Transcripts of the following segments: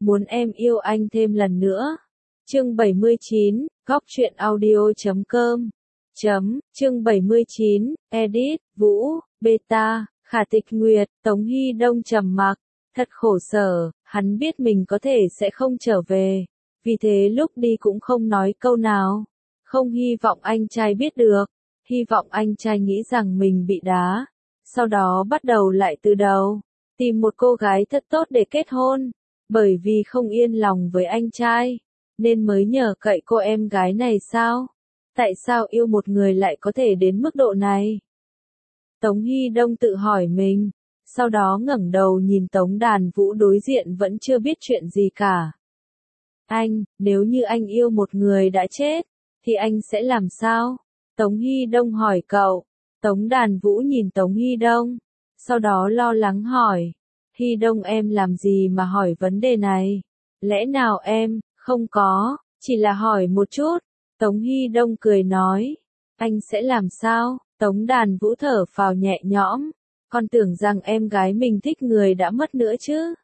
muốn em yêu anh thêm lần nữa. Chương 79, Góc truyện audio.com. Chương 79, edit, Vũ, Beta, Khả Tịch Nguyệt, Tống Hy Đông trầm mặc, thật khổ sở, hắn biết mình có thể sẽ không trở về, vì thế lúc đi cũng không nói câu nào, không hy vọng anh trai biết được, hy vọng anh trai nghĩ rằng mình bị đá, sau đó bắt đầu lại từ đầu, tìm một cô gái thật tốt để kết hôn, bởi vì không yên lòng với anh trai, nên mới nhờ cậy cô em gái này sao? Tại sao yêu một người lại có thể đến mức độ này? Tống Hy Đông tự hỏi mình, sau đó ngẩng đầu nhìn Tống Đàn Vũ đối diện vẫn chưa biết chuyện gì cả. Anh, nếu như anh yêu một người đã chết, thì anh sẽ làm sao? Tống Hy Đông hỏi cậu. Tống Đàn Vũ nhìn Tống Hy Đông, sau đó lo lắng hỏi. Hy Đông em làm gì mà hỏi vấn đề này? Lẽ nào em, không có, chỉ là hỏi một chút. Tống Hy Đông cười nói. Anh sẽ làm sao? Tống Đàn Vũ thở phào nhẹ nhõm. Con tưởng rằng em gái mình thích người đã mất nữa chứ.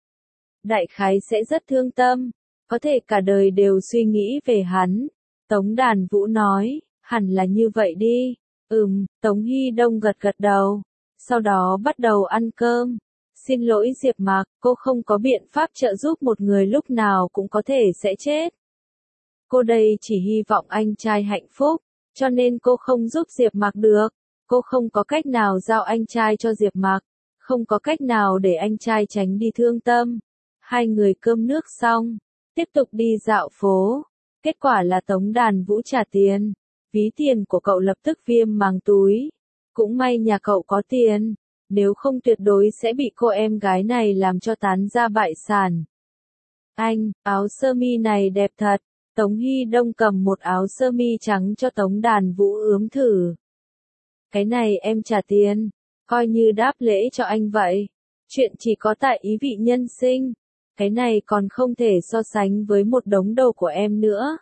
Đại khái sẽ rất thương tâm, có thể cả đời đều suy nghĩ về hắn. Tống Đàn Vũ nói, hẳn là như vậy đi. Tống Hy Đông gật gật đầu, sau đó bắt đầu ăn cơm. Xin lỗi Diệp Mạc, cô không có biện pháp trợ giúp một người lúc nào cũng có thể sẽ chết. Cô đây chỉ hy vọng anh trai hạnh phúc, cho nên cô không giúp Diệp Mạc được. Cô không có cách nào giao anh trai cho Diệp Mạc, không có cách nào để anh trai tránh đi thương tâm. Hai người cơm nước xong, tiếp tục đi dạo phố. Kết quả là Tống Đàn Vũ trả tiền, ví tiền của cậu lập tức viêm màng túi. Cũng may nhà cậu có tiền, nếu không tuyệt đối sẽ bị cô em gái này làm cho tán gia bại sản. Anh, áo sơ mi này đẹp thật. Tống Hy Đông cầm một áo sơ mi trắng cho Tống Đàn Vũ ướm thử. Cái này em trả tiền, coi như đáp lễ cho anh vậy. Chuyện chỉ có tại ý vị nhân sinh. Cái này còn không thể so sánh với một đống đồ của em nữa.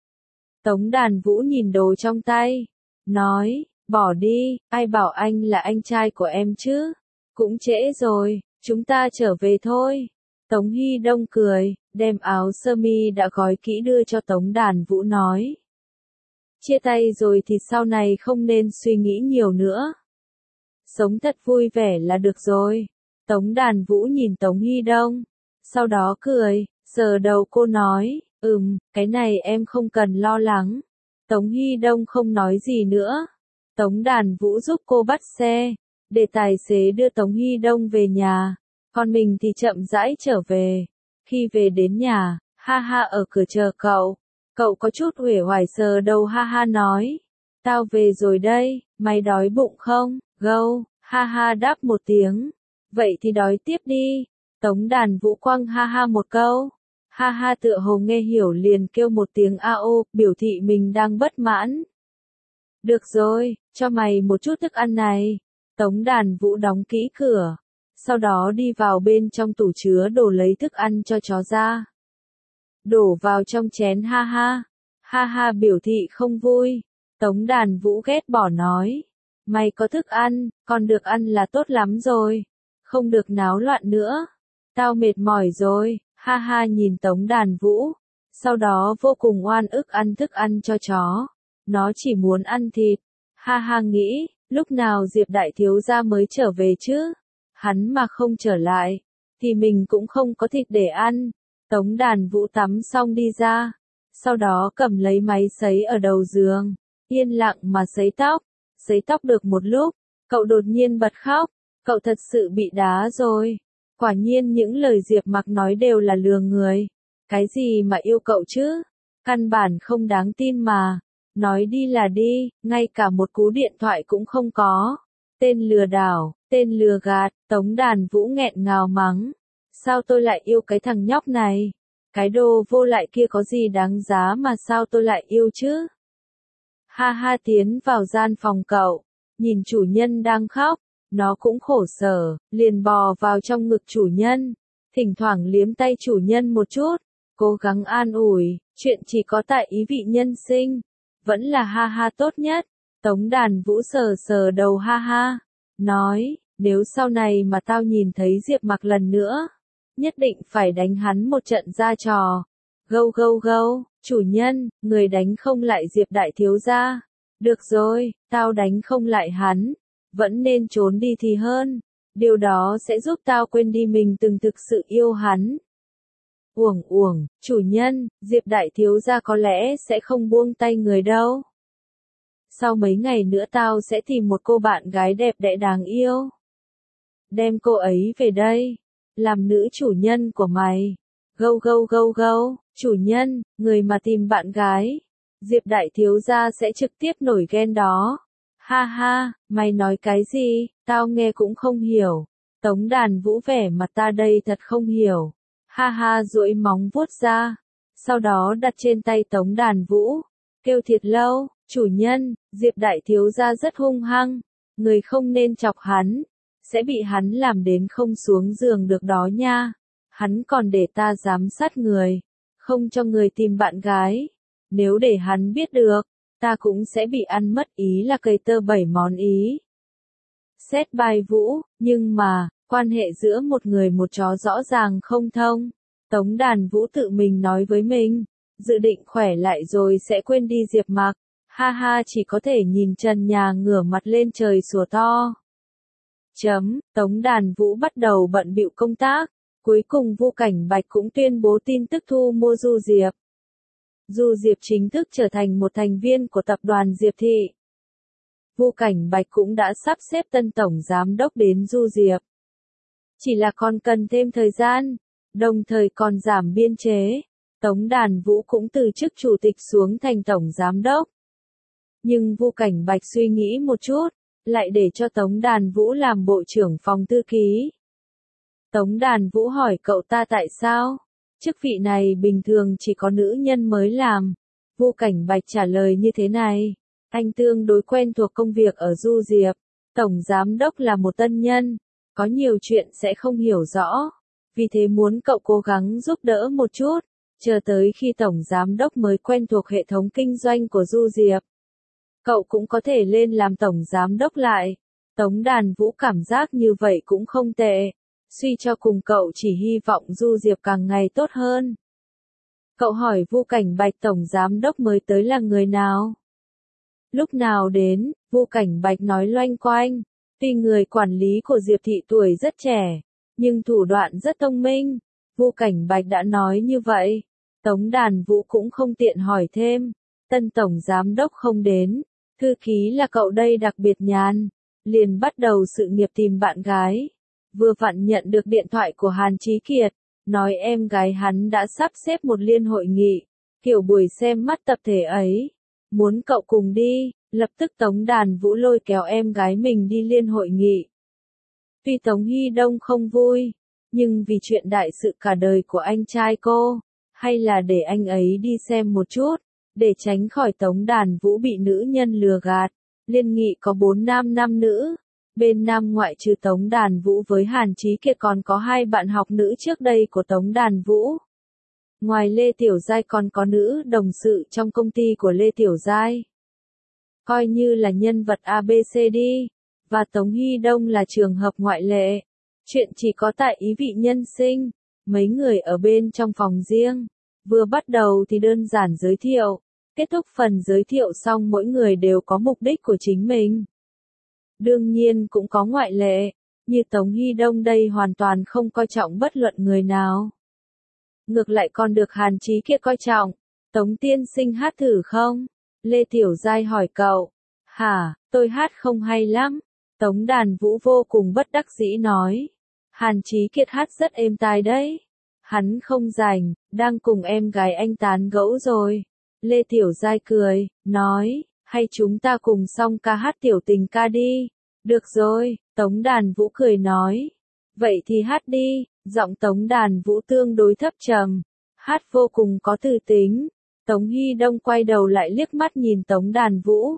Tống Đàn Vũ nhìn đồ trong tay, nói, bỏ đi, ai bảo anh là anh trai của em chứ. Cũng trễ rồi, chúng ta trở về thôi. Tống Hy Đông cười, đem áo sơ mi đã gói kỹ đưa cho Tống Đàn Vũ nói. Chia tay rồi thì sau này không nên suy nghĩ nhiều nữa. Sống thật vui vẻ là được rồi. Tống Đàn Vũ nhìn Tống Hy Đông, sau đó cười, sờ đầu cô nói, cái này em không cần lo lắng. Tống Hy Đông không nói gì nữa. Tống Đàn Vũ giúp cô bắt xe, để tài xế đưa Tống Hy Đông về nhà, còn mình thì chậm rãi trở về. Khi về đến nhà, Ha Ha ở cửa chờ cậu. Cậu có chút uể oải sờ đầu Ha Ha nói, tao về rồi đây, mày đói bụng không? Gâu, Ha Ha đáp một tiếng. Vậy thì đói tiếp đi. Tống Đàn Vũ quăng Ha Ha một câu. Ha Ha tựa hồ nghe hiểu liền kêu một tiếng ao, biểu thị mình đang bất mãn. Được rồi, cho mày một chút thức ăn này. Tống Đàn Vũ đóng kỹ cửa, sau đó đi vào bên trong tủ chứa đồ lấy thức ăn cho chó ra. Đổ vào trong chén Ha Ha. Ha Ha biểu thị không vui. Tống Đàn Vũ ghét bỏ nói, mày có thức ăn, còn được ăn là tốt lắm rồi. Không được náo loạn nữa. Tao mệt mỏi rồi. Ha Ha nhìn Tống Đàn Vũ, sau đó vô cùng oan ức ăn thức ăn cho chó. Nó chỉ muốn ăn thịt. Ha Ha nghĩ, lúc nào Diệp đại thiếu gia mới trở về chứ? Hắn mà không trở lại, thì mình cũng không có thịt để ăn. Tống Đàn Vũ tắm xong đi ra, sau đó cầm lấy máy sấy ở đầu giường, yên lặng mà sấy tóc. Sấy tóc được một lúc, cậu đột nhiên bật khóc. Cậu thật sự bị đá rồi. Quả nhiên những lời Diệp Mạc nói đều là lừa người. Cái gì mà yêu cậu chứ? Căn bản không đáng tin mà. Nói đi là đi, ngay cả một cú điện thoại cũng không có. Tên lừa đảo, tên lừa gạt. Tống Đàn Vũ nghẹn ngào mắng. Sao tôi lại yêu cái thằng nhóc này? Cái đồ vô lại kia có gì đáng giá mà sao tôi lại yêu chứ? Ha Ha tiến vào gian phòng cậu, nhìn chủ nhân đang khóc. Nó cũng khổ sở, liền bò vào trong ngực chủ nhân, thỉnh thoảng liếm tay chủ nhân một chút, cố gắng an ủi, chuyện chỉ có tại ý vị nhân sinh, vẫn là Ha Ha tốt nhất. Tống Đàn Vũ sờ sờ đầu Ha Ha, nói, nếu sau này mà tao nhìn thấy Diệp Mạc lần nữa, nhất định phải đánh hắn một trận ra trò. Gâu gâu gâu, chủ nhân, người đánh không lại Diệp đại thiếu gia. Được rồi, tao đánh không lại hắn, vẫn nên trốn đi thì hơn. Điều đó sẽ giúp tao quên đi mình từng thực sự yêu hắn. Uổng uổng, chủ nhân, Diệp đại thiếu gia có lẽ sẽ không buông tay người đâu. Sau mấy ngày nữa tao sẽ tìm một cô bạn gái đẹp đẽ đáng yêu. Đem cô ấy về đây, làm nữ chủ nhân của mày. Gâu gâu gâu gâu, chủ nhân, người mà tìm bạn gái. Diệp đại thiếu gia sẽ trực tiếp nổi ghen đó. Ha ha, mày nói cái gì, tao nghe cũng không hiểu. Tống Đàn Vũ vẻ mặt ta đây thật không hiểu. Ha ha duỗi móng vuốt ra. Sau đó đặt trên tay Tống Đàn Vũ. Kêu thiệt lâu, chủ nhân, Diệp đại thiếu gia rất hung hăng. Người không nên chọc hắn. Sẽ bị hắn làm đến không xuống giường được đó nha. Hắn còn để ta giám sát người. Không cho người tìm bạn gái. Nếu để hắn biết được, ta cũng sẽ bị ăn mất ý là cây tơ 7 món ý. Xét bài Vũ, nhưng mà, quan hệ giữa một người một chó rõ ràng không thông. Tống Đàn Vũ tự mình nói với mình, dự định khỏe lại rồi sẽ quên đi Diệp Mặc. Ha ha chỉ có thể nhìn trần nhà ngửa mặt lên trời sủa to. Tống Đàn Vũ bắt đầu bận bịu công tác. Cuối cùng Vu Cảnh Bạch cũng tuyên bố tin tức thu mua Du Diệp. Du Diệp chính thức trở thành một thành viên của tập đoàn Diệp Thị. Vu Cảnh Bạch cũng đã sắp xếp tân tổng giám đốc đến Du Diệp. Chỉ là còn cần thêm thời gian, đồng thời còn giảm biên chế. Tống Đàn Vũ cũng từ chức chủ tịch xuống thành tổng giám đốc. Nhưng Vu Cảnh Bạch suy nghĩ một chút, lại để cho Tống Đàn Vũ làm bộ trưởng phòng thư ký. Tống Đàn Vũ hỏi cậu ta tại sao? Chức vị này bình thường chỉ có nữ nhân mới làm. Vu Cảnh Bạch trả lời như thế này. Anh tương đối quen thuộc công việc ở Du Diệp. Tổng giám đốc là một tân nhân. Có nhiều chuyện sẽ không hiểu rõ. Vì thế muốn cậu cố gắng giúp đỡ một chút. Chờ tới khi tổng giám đốc mới quen thuộc hệ thống kinh doanh của Du Diệp. Cậu cũng có thể lên làm tổng giám đốc lại. Tống Đàn Vũ cảm giác như vậy cũng không tệ. Suy cho cùng cậu chỉ hy vọng Du Diệp càng ngày tốt hơn. Cậu hỏi Vu Cảnh Bạch tổng giám đốc mới tới là người nào? Lúc nào đến, Vu Cảnh Bạch nói loanh quanh. Tuy người quản lý của Diệp Thị tuổi rất trẻ, nhưng thủ đoạn rất thông minh. Vu Cảnh Bạch đã nói như vậy. Tống Đàn Vũ cũng không tiện hỏi thêm. Tân tổng giám đốc không đến. Thư ký là cậu đây đặc biệt nhàn. Liền bắt đầu sự nghiệp tìm bạn gái. Vừa vặn nhận được điện thoại của Hàn Chí Kiệt, nói em gái hắn đã sắp xếp một liên hội nghị, kiểu buổi xem mắt tập thể ấy. Muốn cậu cùng đi, lập tức Tống Đàn Vũ lôi kéo em gái mình đi liên hội nghị. Tuy Tống Hy Đông không vui, nhưng vì chuyện đại sự cả đời của anh trai cô, hay là để anh ấy đi xem một chút, để tránh khỏi Tống Đàn Vũ bị nữ nhân lừa gạt. Liên nghị có 4 nam 5 nữ. Bên nam ngoại trừ Tống Đàn Vũ với Hàn Chí Kiệt còn có 2 bạn học nữ trước đây của Tống Đàn Vũ. Ngoài Lê Tiểu Giai còn có nữ đồng sự trong công ty của Lê Tiểu Giai. Coi như là nhân vật ABCD, và Tống Hy Đông là trường hợp ngoại lệ. Chuyện chỉ có tại ý vị nhân sinh. Mấy người ở bên trong phòng riêng. Vừa bắt đầu thì đơn giản giới thiệu. Kết thúc phần giới thiệu xong mỗi người đều có mục đích của chính mình. Đương nhiên cũng có ngoại lệ, như Tống Hy Đông đây hoàn toàn không coi trọng bất luận người nào. Ngược lại còn được Hàn Chí Kiệt coi trọng. Tống tiên sinh hát thử không? Lê Tiểu Giai hỏi cậu. Hả, tôi hát không hay lắm. Tống Đàn Vũ vô cùng bất đắc dĩ nói. Hàn Chí Kiệt hát rất êm tai đấy. Hắn không rảnh, đang cùng em gái anh tán gẫu rồi. Lê Tiểu Giai cười, nói, hay chúng ta cùng song ca hát tiểu tình ca đi. Được rồi, Tống Đàn Vũ cười nói. Vậy thì hát đi, giọng Tống Đàn Vũ tương đối thấp trầm. Hát vô cùng có tư tính. Tống Hy Đông quay đầu lại liếc mắt nhìn Tống Đàn Vũ.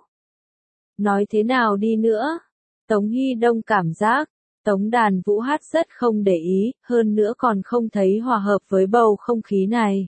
Nói thế nào đi nữa? Tống Hy Đông cảm giác, Tống Đàn Vũ hát rất không để ý, hơn nữa còn không thấy hòa hợp với bầu không khí này.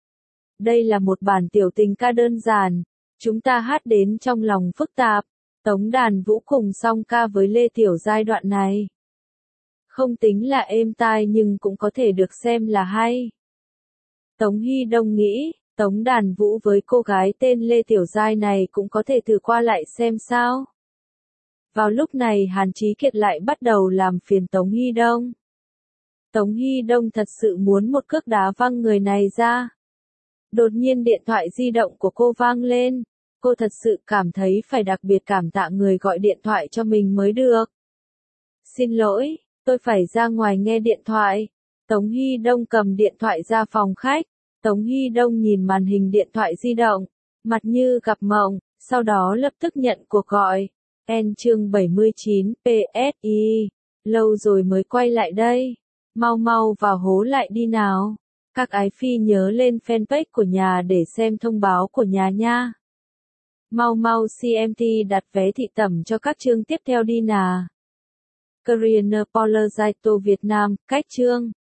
Đây là một bản tiểu tình ca đơn giản, chúng ta hát đến trong lòng phức tạp. Tống Đàn Vũ cùng song ca với Lê Tiểu Giai đoạn này. Không tính là êm tai nhưng cũng có thể được xem là hay. Tống Hy Đông nghĩ, Tống Đàn Vũ với cô gái tên Lê Tiểu Giai này cũng có thể thử qua lại xem sao. Vào lúc này Hàn Chí Kiệt lại bắt đầu làm phiền Tống Hy Đông. Tống Hy Đông thật sự muốn một cước đá văng người này ra. Đột nhiên điện thoại di động của cô vang lên. Cô thật sự cảm thấy phải đặc biệt cảm tạ người gọi điện thoại cho mình mới được. Xin lỗi, tôi phải ra ngoài nghe điện thoại. Tống Hy Đông cầm điện thoại ra phòng khách. Tống Hy Đông nhìn màn hình điện thoại di động, mặt như gặp mộng, sau đó lập tức nhận cuộc gọi. Chương 79 PSI. Lâu rồi mới quay lại đây. Mau mau vào hố lại đi nào. Các ái phi nhớ lên fanpage của nhà để xem thông báo của nhà nha. Mau mau CMT đặt vé thị tẩm cho các chương tiếp theo đi nà. Korean Apologize to Việt Nam, cách chương.